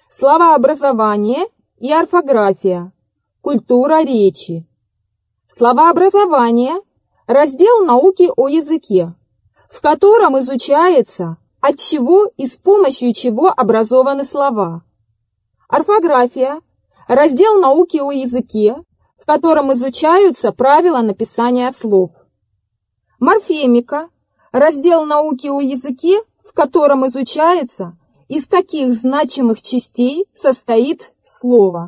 Словообразование и орфография. Культура речи. Словообразование – раздел науки о языке, в котором изучается, от чего и с помощью чего образованы слова. Орфография – раздел науки о языке, в котором изучаются правила написания слов. Морфемика – раздел науки о языке, в котором изучается, из каких значимых частей состоит слово.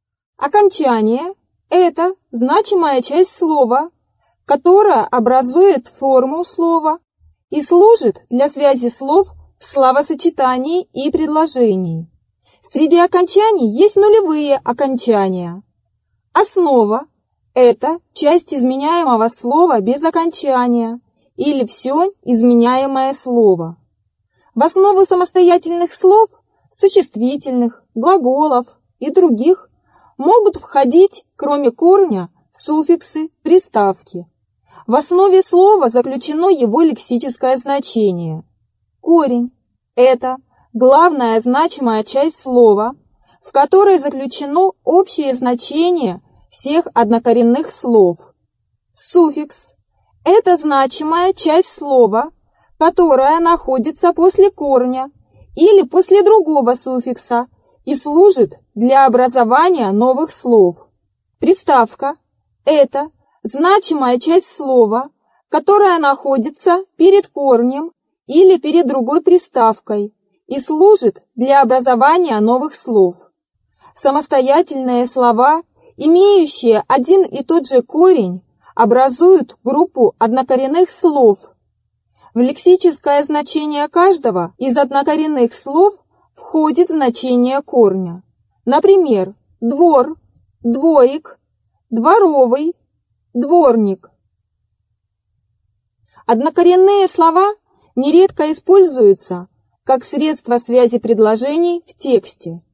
Окончание – это значимая часть слова, которая образует форму слова и служит для связи слов в словосочетании и предложении. Среди окончаний есть нулевые окончания. Основа – это часть изменяемого слова без окончания или все изменяемое слово. В основу самостоятельных слов, существительных, глаголов и других могут входить, кроме корня, суффиксы, приставки. В основе слова заключено его лексическое значение. Корень – это главная значимая часть слова, в которой заключено общее значение всех однокоренных слов. Суффикс – это значимая часть слова, которая находится после корня или после другого суффикса и служит для образования новых слов. Приставка – это значимая часть слова, которая находится перед корнем или перед другой приставкой и служит для образования новых слов. Самостоятельные слова, имеющие один и тот же корень, образуют группу однокоренных слов. В лексическое значение каждого из однокоренных слов входит значение корня. Например, двор, дворик, дворовый, дворник. Однокоренные слова нередко используются как средство связи предложений в тексте.